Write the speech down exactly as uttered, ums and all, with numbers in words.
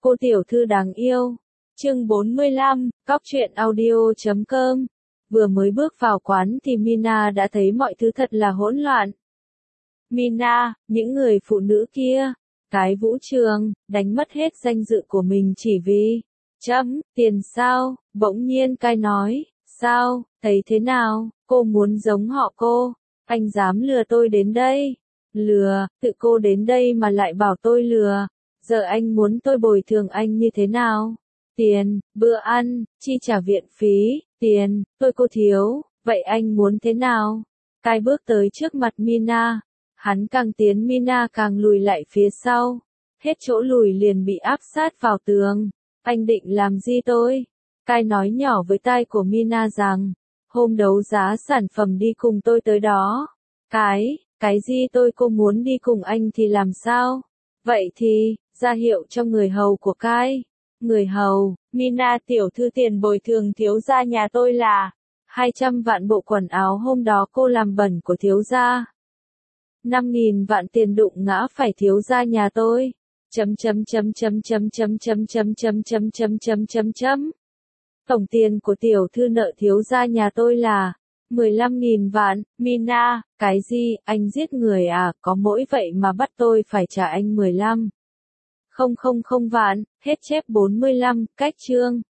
Cô tiểu thư đáng yêu. Chương bốn mươi lăm, cóc truyện audio chấm com. Vừa mới bước vào quán thì Mina đã thấy mọi thứ thật là hỗn loạn. Mina, những người phụ nữ kia, cái vũ trường, đánh mất hết danh dự của mình chỉ vì chấm, tiền sao, bỗng nhiên cai nói, sao, thấy thế nào, cô muốn giống họ cô, anh dám lừa tôi đến đây, lừa, tự cô đến đây mà lại bảo tôi lừa, giờ anh muốn tôi bồi thường anh như thế nào, tiền, bữa ăn, chi trả viện phí, tiền, tôi cô thiếu, vậy anh muốn thế nào, cai bước tới trước mặt Mina. Hắn càng tiến Mina càng lùi lại phía sau. Hết chỗ lùi liền bị áp sát vào tường. Anh định làm gì tôi? Cai nói nhỏ với tai của Mina rằng, hôm đấu giá sản phẩm đi cùng tôi tới đó. Cái, cái gì tôi cô muốn đi cùng anh thì làm sao? Vậy thì, ra hiệu cho người hầu của Cai. Người hầu, Mina tiểu thư tiền bồi thường thiếu gia nhà tôi là hai trăm vạn bộ quần áo hôm đó cô làm bẩn của thiếu gia. năm nghìn vạn tiền đụng ngã phải thiếu gia nhà tôi. Chấm chấm chấm chấm chấm chấm chấm chấm chấm chấm chấm chấm chấm chấm. Tổng tiền của tiểu thư nợ thiếu gia nhà tôi là mười lăm nghìn vạn. Mina, cái gì, anh giết người à, có mỗi vậy mà bắt tôi phải trả anh mười lăm. Không không không vạn, hết chép bốn mươi lăm, cách chương.